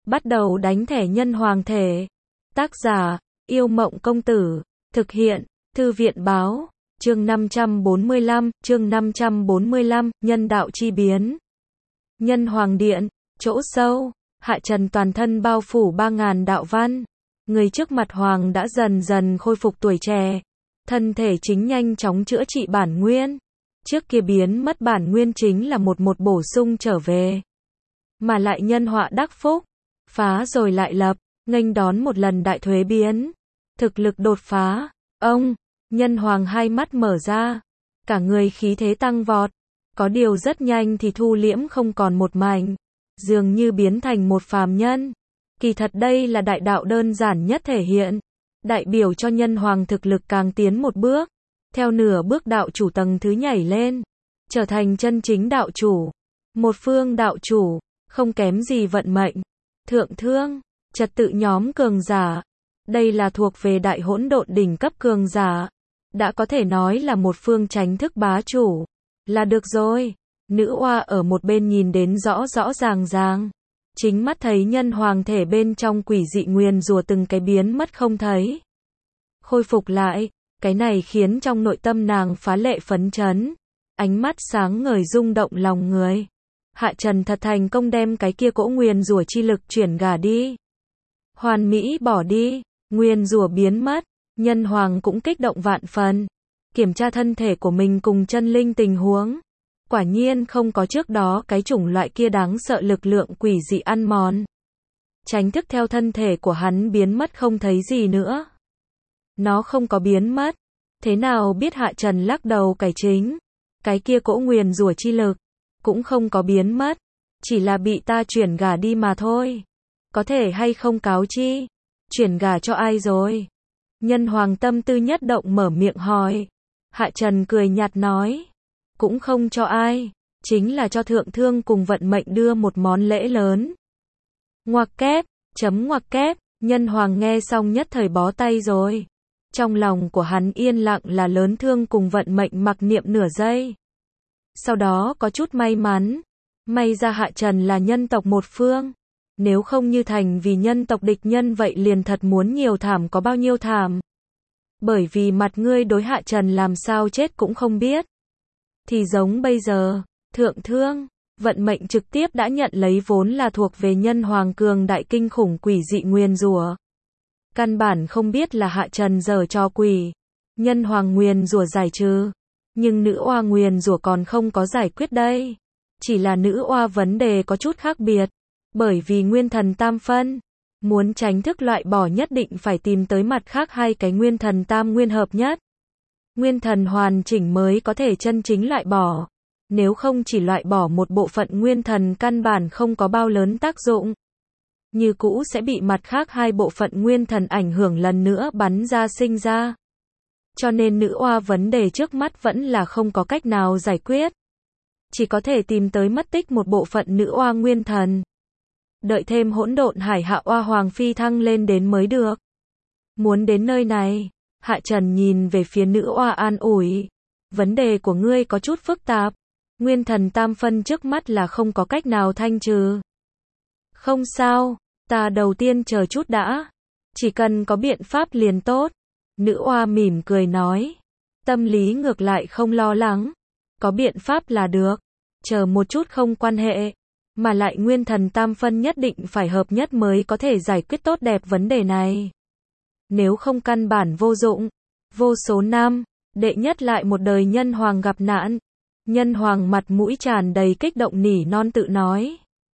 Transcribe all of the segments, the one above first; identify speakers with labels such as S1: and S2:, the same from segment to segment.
S1: Bắt đầu đánh thẻ nhân hoàng thể. Tác giả, Yêu Mộng Công Tử. Thực hiện, Thư viện Báo. Chương 545, Nhân đạo chi biến. Nhân hoàng điện, chỗ sâu, Hạ Trần toàn thân bao phủ 3.000 đạo văn. Người trước mặt hoàng đã dần dần khôi phục tuổi trẻ. Thân thể chính nhanh chóng chữa trị bản nguyên. Trước kia biến mất bản nguyên chính là một bổ sung trở về. Mà lại nhân họa đắc phúc. Phá rồi lại lập, nghênh đón một lần đại thuế biến. Thực lực đột phá. Ông, nhân hoàng hai mắt mở ra. Cả người khí thế tăng vọt. Có điều rất nhanh thì thu liễm không còn một mảnh. Dường như biến thành một phàm nhân. Kỳ thật đây là đại đạo đơn giản nhất thể hiện. Đại biểu cho nhân hoàng thực lực càng tiến một bước. Theo nửa bước đạo chủ tầng thứ nhảy lên. Trở thành chân chính đạo chủ. Một phương đạo chủ, không kém gì vận mệnh. Thượng thương, trật tự nhóm cường giả. Đây là thuộc về đại hỗn độn đỉnh cấp cường giả. Đã có thể nói là một phương chánh thức bá chủ. Là được rồi. Nữ oa ở một bên nhìn đến rõ rõ ràng ràng. Chính mắt thấy nhân hoàng thể bên trong quỷ dị nguyền rủa từng cái biến mất không thấy. Khôi phục lại, cái này khiến trong nội tâm nàng phá lệ phấn chấn. Ánh mắt sáng ngời rung động lòng người. Hạ Trần thật thành công đem cái kia cỗ nguyền rủa chi lực chuyển gả đi. Hoàn mỹ bỏ đi, nguyền rủa biến mất, nhân hoàng cũng kích động vạn phần. Kiểm tra thân thể của mình cùng chân linh tình huống. Quả nhiên không có trước đó cái chủng loại kia đáng sợ lực lượng quỷ dị ăn mòn. Tránh thức theo thân thể của hắn biến mất không thấy gì nữa. Nó không có biến mất. Thế nào biết Hạ Trần lắc đầu cải chính. Cái kia cỗ nguyền rủa chi lực cũng không có biến mất. Chỉ là bị ta chuyển gả đi mà thôi. Có thể hay không cáo chi? Chuyển gả cho ai rồi? Nhân hoàng tâm tư nhất động mở miệng hỏi. Hạ Trần cười nhạt nói. Cũng không cho ai. Chính là cho thượng thương cùng vận mệnh đưa một món lễ lớn. Ngoặc kép, ngoặc kép. Nhân hoàng nghe xong nhất thời bó tay rồi. Trong lòng của hắn yên lặng là lớn thương cùng vận mệnh mặc niệm nửa giây. Sau đó có chút may mắn. May ra Hạ Trần là nhân tộc một phương. Nếu không như thành vì nhân tộc địch nhân vậy liền thật muốn nhiều thảm có bao nhiêu thảm. Bởi vì mặt ngươi đối Hạ Trần làm sao chết cũng không biết. Thì giống bây giờ, thượng thương, vận mệnh trực tiếp đã nhận lấy vốn là thuộc về nhân hoàng cường đại kinh khủng quỷ dị nguyền rủa. Căn bản không biết là Hạ Trần giở trò quỷ. Nhân hoàng nguyền rủa giải trừ. Nhưng nữ oa nguyền rủa còn không có giải quyết đây. Chỉ là nữ oa vấn đề có chút khác biệt. Bởi vì nguyên thần tam phân. Muốn tránh thức loại bỏ nhất định phải tìm tới mặt khác hai cái nguyên thần tam nguyên hợp nhất. Nguyên thần hoàn chỉnh mới có thể chân chính loại bỏ. Nếu không chỉ loại bỏ một bộ phận nguyên thần căn bản không có bao lớn tác dụng. Như cũ sẽ bị mặt khác hai bộ phận nguyên thần ảnh hưởng lần nữa bắn ra sinh ra. Cho nên nữ oa vấn đề trước mắt vẫn là không có cách nào giải quyết. Chỉ có thể tìm tới mất tích một bộ phận nữ oa nguyên thần. Đợi thêm hỗn độn hải hạ oa hoàng phi thăng lên đến mới được. Muốn đến nơi này, Hạ Trần nhìn về phía nữ oa an ủi. Vấn đề của ngươi có chút phức tạp. Nguyên thần tam phân trước mắt là không có cách nào thanh trừ. Không sao, ta đầu tiên chờ chút đã. Chỉ cần có biện pháp liền tốt. Nữ oa mỉm cười nói. Tâm lý ngược lại không lo lắng. Có biện pháp là được. Chờ một chút không quan hệ. Mà lại nguyên thần tam phân nhất định phải hợp nhất mới có thể giải quyết tốt đẹp vấn đề này. Nếu không căn bản vô dụng. Vô số năm, đệ nhất lại một đời nhân hoàng gặp nạn. Nhân hoàng mặt mũi tràn đầy kích động nỉ non tự nói.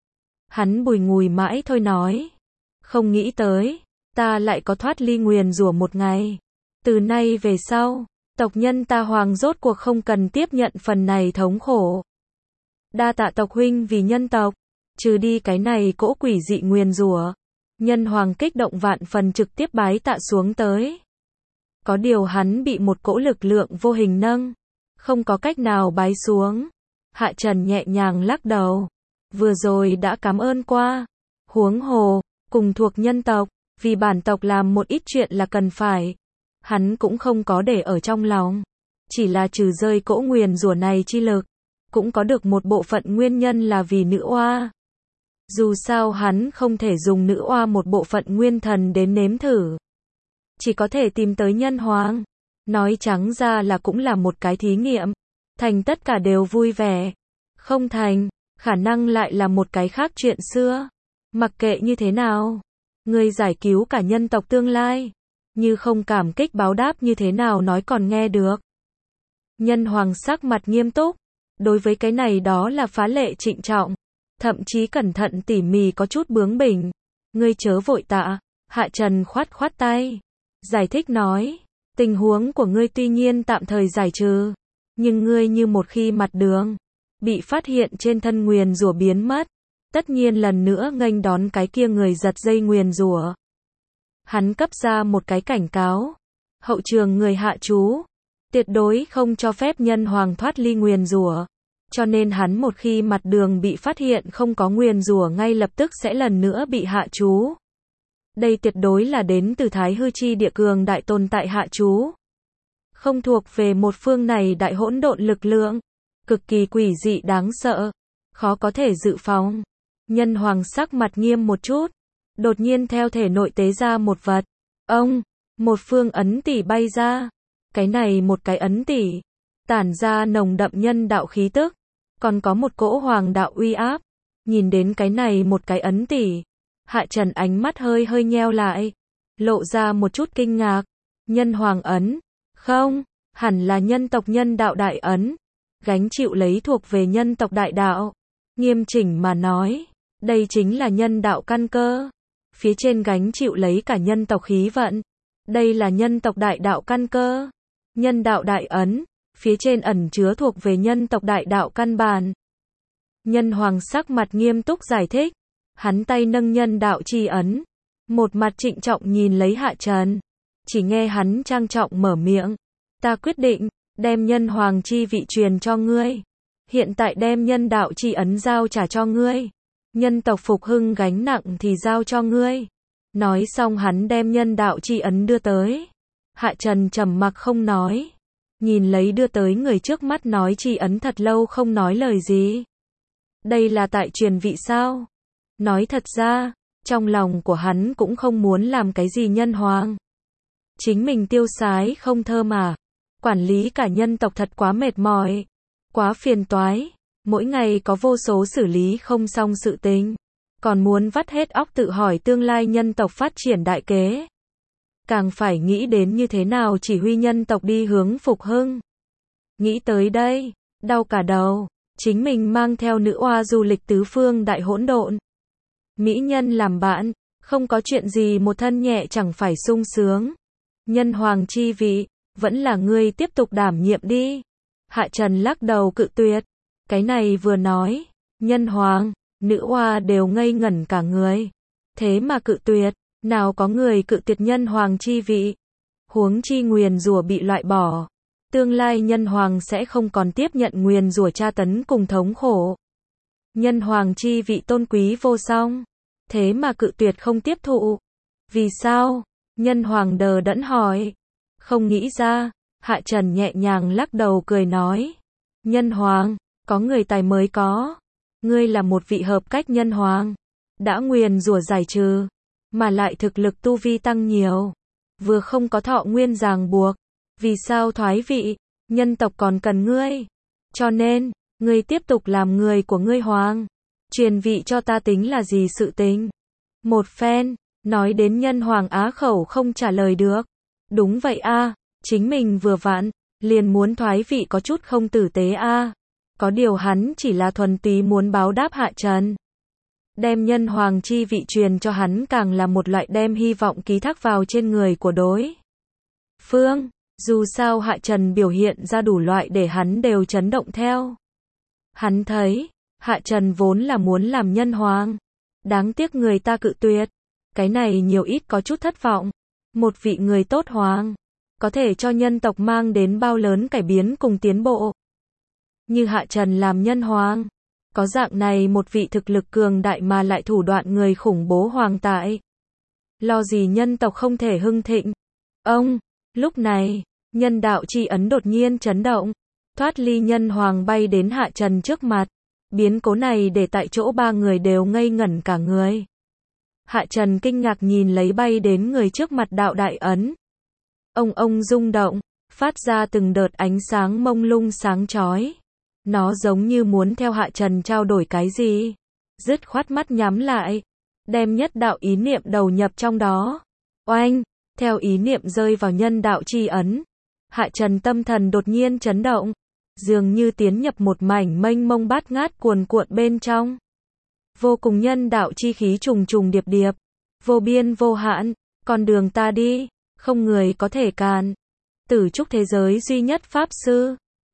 S1: Hắn bùi ngùi mãi thôi nói. Không nghĩ tới, ta lại có thoát ly nguyền rủa một ngày. Từ nay về sau, tộc nhân ta hoàng rốt cuộc không cần tiếp nhận phần này thống khổ. Đa tạ tộc huynh vì nhân tộc, trừ đi cái này cỗ quỷ dị nguyền rủa. Nhân hoàng kích động vạn phần trực tiếp bái tạ xuống tới. Có điều hắn bị một cỗ lực lượng vô hình nâng, không có cách nào bái xuống. Hạ Trần nhẹ nhàng lắc đầu. Vừa rồi đã cảm ơn qua. Huống hồ, cùng thuộc nhân tộc, vì bản tộc làm một ít chuyện là cần phải. Hắn cũng không có để ở trong lòng. Chỉ là trừ rơi cỗ nguyền rủa này chi lực. Cũng có được một bộ phận nguyên nhân là vì nữ oa. Dù sao hắn không thể dùng nữ oa một bộ phận nguyên thần đến nếm thử. Chỉ có thể tìm tới nhân hoàng. Nói trắng ra là cũng là một cái thí nghiệm. Thành tất cả đều vui vẻ. Không thành, khả năng lại là một cái khác chuyện xưa. Mặc kệ như thế nào, ngươi giải cứu cả nhân tộc tương lai. Như không cảm kích báo đáp như thế nào nói còn nghe được. Nhân hoàng sắc mặt nghiêm túc. Đối với cái này đó là phá lệ trịnh trọng. Thậm chí cẩn thận tỉ mỉ có chút bướng bỉnh. Ngươi chớ vội tạ. Hạ Trần khoát khoát tay. Giải thích nói. Tình huống của ngươi tuy nhiên tạm thời giải trừ. Nhưng ngươi như một khi mặt đường bị phát hiện trên thân nguyền rủa biến mất. Tất nhiên lần nữa nghênh đón cái kia người giật dây nguyền rủa. Hắn cấp ra một cái cảnh cáo. Hậu trường người hạ chú. Tuyệt đối không cho phép nhân hoàng thoát ly nguyền rủa. Cho nên hắn một khi mặt đường bị phát hiện không có nguyền rủa ngay lập tức sẽ lần nữa bị hạ chú. Đây tuyệt đối là đến từ Thái Hư Chi địa cường đại tồn tại hạ chú. Không thuộc về một phương này đại hỗn độn lực lượng. Cực kỳ quỷ dị đáng sợ. Khó có thể dự phòng. Nhân hoàng sắc mặt nghiêm một chút. Đột nhiên theo thể nội tế ra một vật. Một phương ấn tỷ bay ra. Cái này một cái ấn tỷ. Tản ra nồng đậm nhân đạo khí tức. Còn có một cỗ hoàng đạo uy áp. Nhìn đến cái này một cái ấn tỷ. Hạ Trần ánh mắt hơi hơi nheo lại. Lộ ra một chút kinh ngạc. Nhân hoàng ấn. Không, hẳn là nhân tộc nhân đạo đại ấn. Gánh chịu lấy thuộc về nhân tộc đại đạo. Nghiêm chỉnh mà nói. Đây chính là nhân đạo căn cơ. Phía trên gánh chịu lấy cả nhân tộc khí vận. Đây là nhân tộc đại đạo căn cơ. Nhân đạo đại ấn. Phía trên ẩn chứa thuộc về nhân tộc đại đạo căn bản. Nhân hoàng sắc mặt nghiêm túc giải thích. Hắn tay nâng nhân đạo chi ấn. Một mặt trịnh trọng nhìn lấy Hạ Trần. Chỉ nghe hắn trang trọng mở miệng. Ta quyết định, đem nhân hoàng chi vị truyền cho ngươi. Hiện tại đem nhân đạo chi ấn giao trả cho ngươi. Nhân tộc phục hưng gánh nặng thì giao cho ngươi. Nói xong hắn đem nhân đạo chi ấn đưa tới. Hạ Trần trầm mặc không nói. Nhìn lấy đưa tới người trước mắt nói chi ấn thật lâu không nói lời gì. Đây là tại truyền vị sao? Nói thật ra, trong lòng của hắn cũng không muốn làm cái gì nhân hoàng. Chính mình tiêu sái không thơ mà. Quản lý cả nhân tộc thật quá mệt mỏi. Quá phiền toái. Mỗi ngày có vô số xử lý không xong sự tình. Còn muốn vắt hết óc tự hỏi tương lai nhân tộc phát triển đại kế. Càng phải nghĩ đến như thế nào chỉ huy nhân tộc đi hướng phục hưng. Nghĩ tới đây, đau cả đầu. Chính mình mang theo nữ oa du lịch tứ phương đại hỗn độn. Mỹ nhân làm bạn, không có chuyện gì một thân nhẹ chẳng phải sung sướng. Nhân hoàng chi vị, vẫn là ngươi tiếp tục đảm nhiệm đi. Hạ Trần lắc đầu cự tuyệt. Cái này vừa nói, nhân hoàng, nữ oa đều ngây ngẩn cả người. Thế mà cự tuyệt, nào có người cự tuyệt nhân hoàng chi vị. Huống chi nguyền rủa bị loại bỏ. Tương lai nhân hoàng sẽ không còn tiếp nhận nguyền rủa tra tấn cùng thống khổ. Nhân hoàng chi vị tôn quý vô song. Thế mà cự tuyệt không tiếp thụ. Vì sao? Nhân hoàng đờ đẫn hỏi. Không nghĩ ra. Hạ Trần nhẹ nhàng lắc đầu cười nói. Nhân hoàng, có người tài mới có. Ngươi là một vị hợp cách nhân hoàng. Đã nguyền rủa giải trừ. Mà lại thực lực tu vi tăng nhiều. Vừa không có thọ nguyên ràng buộc. Vì sao thoái vị? Nhân tộc còn cần ngươi. Cho nên, ngươi tiếp tục làm người của ngươi hoàng. Truyền vị cho ta tính là gì sự tính? Một phen, nói đến nhân hoàng á khẩu không trả lời được. Đúng vậy a, chính mình vừa vặn, liền muốn thoái vị có chút không tử tế a. Có điều hắn chỉ là thuần túy muốn báo đáp Hạ Trần. Đem nhân hoàng chi vị truyền cho hắn càng là một loại đem hy vọng ký thác vào trên người của đối phương. Dù sao Hạ Trần biểu hiện ra đủ loại để hắn đều chấn động theo. Hắn thấy, Hạ Trần vốn là muốn làm nhân hoàng. Đáng tiếc người ta cự tuyệt. Cái này nhiều ít có chút thất vọng. Một vị người tốt hoàng, có thể cho nhân tộc mang đến bao lớn cải biến cùng tiến bộ. Như Hạ Trần làm nhân hoàng. Có dạng này một vị thực lực cường đại mà lại thủ đoạn người khủng bố hoàng tại. Lo gì nhân tộc không thể hưng thịnh. Lúc này, nhân đạo chi ấn đột nhiên chấn động. Thoát ly nhân hoàng bay đến Hạ Trần trước mặt. Biến cố này để tại chỗ ba người đều ngây ngẩn cả người. Hạ Trần kinh ngạc nhìn lấy bay đến người trước mặt đạo đại ấn. Ông rung động, phát ra từng đợt ánh sáng mông lung sáng chói. Nó giống như muốn theo Hạ Trần trao đổi cái gì. Dứt khoát mắt nhắm lại, đem nhất đạo ý niệm đầu nhập trong đó. Oanh, theo ý niệm rơi vào nhân đạo chi ấn. Hạ Trần tâm thần đột nhiên chấn động, dường như tiến nhập một mảnh mênh mông bát ngát cuồn cuộn bên trong. Vô cùng nhân đạo chi khí trùng trùng điệp điệp, vô biên vô hạn, con đường ta đi, không người có thể cản. Tử trúc thế giới duy nhất pháp sư,